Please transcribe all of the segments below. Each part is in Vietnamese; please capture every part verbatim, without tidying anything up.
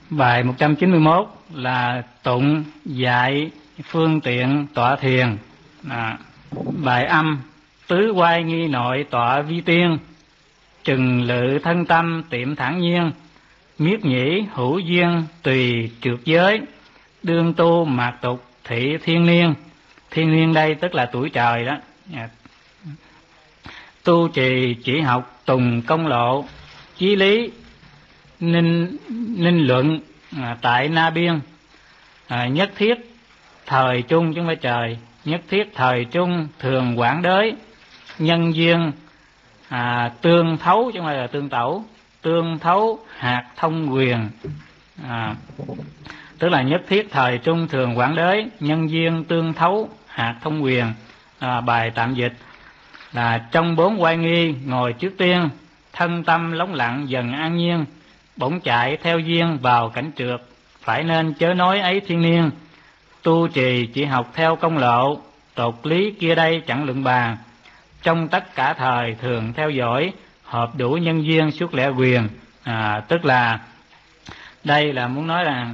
Bài một trăm chín mươi mốt là tụng dạy phương tiện tọa thiền. À, bài âm: tứ quay nghi nội tọa vi tiên, trừng lự thân tâm tiệm thản nhiên, miết nhĩ hữu duyên tùy trượt giới, đương tu mạt tục thị thiên niên. Thiên niên đây tức là tuổi trời đó. À, tu trì chỉ học tùng công lộ, chí lý ninh ninh luận à, tại na biên. À, nhất thiết thời trung chứ không phải trời, nhất thiết thời trung thường quảng đới, nhân duyên à, tương thấu chứ không phải là tương tẩu, tương thấu hạt thông quyền. À, tức là nhất thiết thời trung thường quảng đới, nhân duyên tương thấu hạt thông quyền. À, bài tạm dịch là: trong bốn oai nghi ngồi trước tiên, thân tâm lóng lặng dần an nhiên, bỗng chạy theo duyên vào cảnh trượt, phải nên chớ nói ấy thiên niên. Tu trì chỉ học theo công lộ, tột lý kia đây chẳng luận bàn, trong tất cả thời thường theo dõi, hợp đủ nhân duyên suốt lẽ quyền. À, tức là đây là muốn nói rằng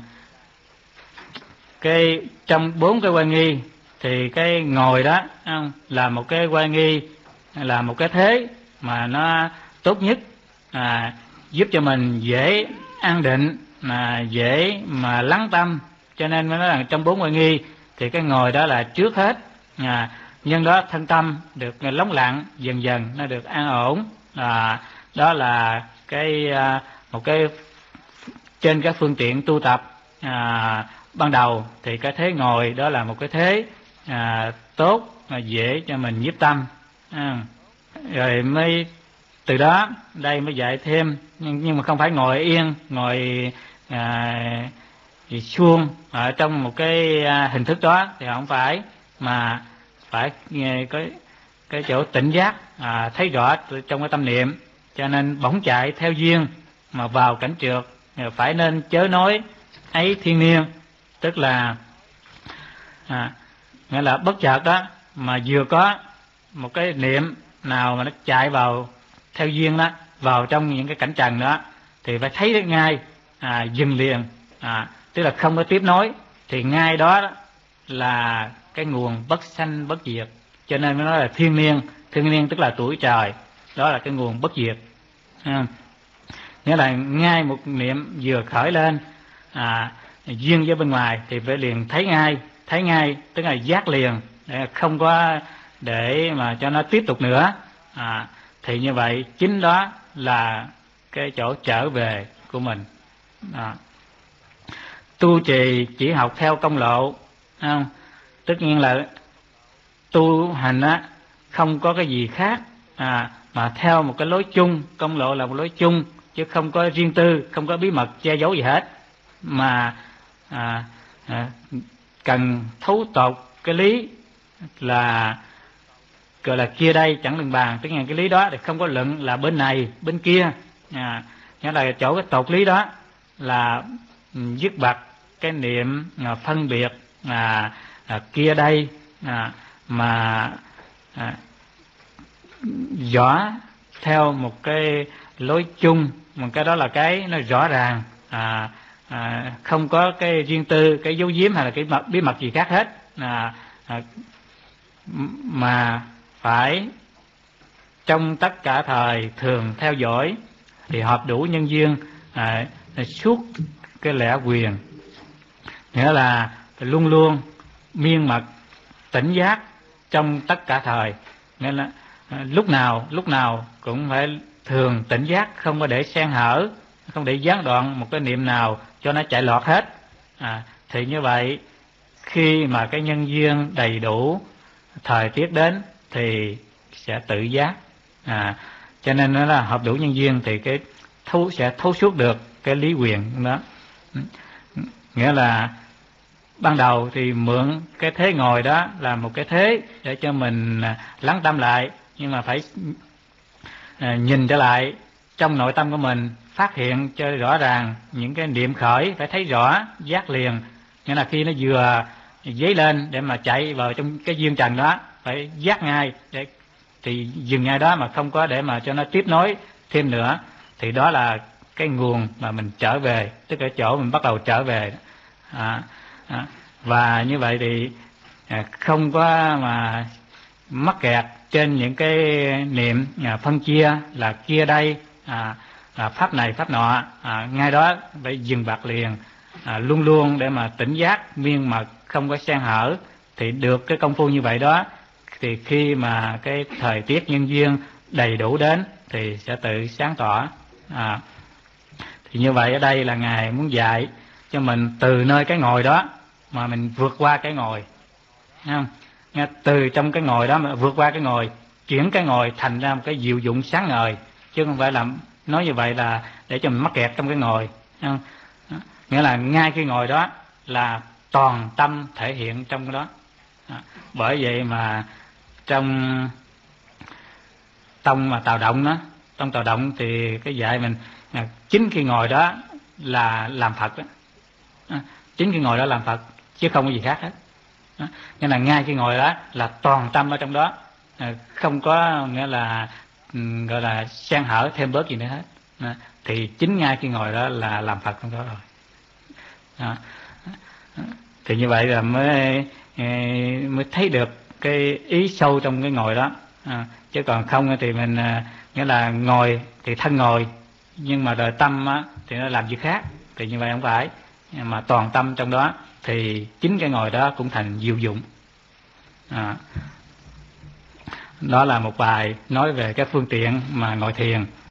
cái trong bốn cái oai nghi thì cái ngồi đó không, là một cái oai nghi, là một cái thế mà nó tốt nhất, à, giúp cho mình dễ an định, mà dễ mà lắng tâm. Cho nên mới nói rằng trong bốn oai nghi thì cái ngồi đó là trước hết. À, nhân đó thân tâm được lắng lặng, dần dần nó được an ổn. À, đó là cái một cái trên các phương tiện tu tập. À, ban đầu thì cái thế ngồi đó là một cái thế à, tốt, mà dễ cho mình nhiếp tâm. À, rồi mới từ đó đây mới dạy thêm, nhưng, nhưng mà không phải ngồi yên, ngồi à, suông ở trong một cái à, hình thức đó thì không phải, mà phải nghe cái cái chỗ tỉnh giác, à, thấy rõ trong cái tâm niệm. Cho nên bỗng chạy theo duyên mà vào cảnh trượt, phải nên chớ nói ấy thiên niên, tức là à, nghĩa là bất chợt đó mà vừa có một cái niệm nào mà nó chạy vào theo duyên đó, vào trong những cái cảnh trần đó, thì phải thấy được ngay, à, dừng liền. À, tức là không có tiếp nối, thì ngay đó, đó là cái nguồn bất sanh bất diệt. Cho nên mới nói là thiên niên. Thiên niên tức là tuổi trời, đó là cái nguồn bất diệt. À, nghĩa là ngay một niệm vừa khởi lên, à, duyên với bên ngoài thì phải liền thấy ngay. Thấy ngay tức là giác liền, không có để mà cho nó tiếp tục nữa. À, thì như vậy chính đó là cái chỗ trở về của mình. À, tu trì chỉ học theo công lộ, không? Tất nhiên là tu hành á, không có cái gì khác, à, mà theo một cái lối chung. Công lộ là một lối chung, chứ không có riêng tư, không có bí mật che giấu gì hết, mà à, à, cần thấu tột cái lý là gọi là kia đây chẳng luận bàn. Tức là cái lý đó thì không có luận là bên này bên kia. À, nghĩa là chỗ cái tột lý đó là dứt bặt cái niệm à, phân biệt à, à, kia đây, à, mà à, rõ theo một cái lối chung. Một cái đó là cái nó rõ ràng, à, à, không có cái riêng tư, cái giấu giếm hay là cái bí mật gì khác hết. À, à, mà phải trong tất cả thời thường theo dõi, thì hợp đủ nhân duyên à, suốt cái lẽ quyền. Nghĩa là luôn luôn miên mật tỉnh giác trong tất cả thời. Nghĩa là à, lúc nào lúc nào cũng phải thường tỉnh giác, không có để xen hở, không để gián đoạn một cái niệm nào cho nó chạy lọt hết. À, thì như vậy khi mà cái nhân duyên đầy đủ, thời tiết đến thì sẽ tự giác. À, cho nên nó là hợp đủ nhân duyên thì cái thấu sẽ thấu suốt được cái lý quyền đó. Nghĩa là ban đầu thì mượn cái thế ngồi đó là một cái thế để cho mình lắng tâm lại, nhưng mà phải à, nhìn trở lại trong nội tâm của mình, phát hiện cho rõ ràng những cái niệm khởi, phải thấy rõ, giác liền. Nghĩa là khi nó vừa dấy lên để mà chạy vào trong cái duyên trần đó, phải giác ngay để thì dừng ngay đó, mà không có để mà cho nó tiếp nối thêm nữa. Thì đó là cái nguồn mà mình trở về, tức là chỗ mình bắt đầu trở về. À, à, và như vậy thì à, không có mà mắc kẹt trên những cái niệm à, phân chia là kia đây, à, là pháp này pháp nọ, à, ngay đó phải dừng bạc liền, à, luôn luôn để mà tỉnh giác miên mật không có xen hở. Thì được cái công phu như vậy đó, thì khi mà cái thời tiết nhân duyên đầy đủ đến thì sẽ tự sáng tỏ. À, thì như vậy ở đây là Ngài muốn dạy cho mình từ nơi cái ngồi đó mà mình vượt qua cái ngồi, thấy không? Nghe, từ trong cái ngồi đó mà vượt qua cái ngồi, chuyển cái ngồi thành ra một cái diệu dụng sáng ngời, chứ không phải là nói như vậy là để cho mình mắc kẹt trong cái ngồi, thấy không? Đó. Nghĩa là ngay cái ngồi đó là toàn tâm thể hiện trong cái đó. Đó. Bởi vậy mà trong tông mà Tào Động đó, trong Tào Động thì cái dạy mình à, chính khi ngồi đó là làm Phật đó. À, chính khi ngồi đó làm Phật chứ không có gì khác hết. Đó. Nghĩa là ngay khi ngồi đó là toàn tâm ở trong đó, à, không có nghĩa là um, gọi là xen hở thêm bớt gì nữa hết. À, thì chính ngay khi ngồi đó là làm Phật trong đó rồi. Đó. Thì như vậy là mới mới thấy được cái ý sâu trong cái ngồi đó. À, chứ còn không thì mình à, nghĩa là ngồi thì thân ngồi, nhưng mà đời tâm á, thì nó làm việc khác, thì như vậy không phải. Mà toàn tâm trong đó thì chính cái ngồi đó cũng thành diệu dụng. À, đó là một bài nói về các phương tiện mà ngồi thiền.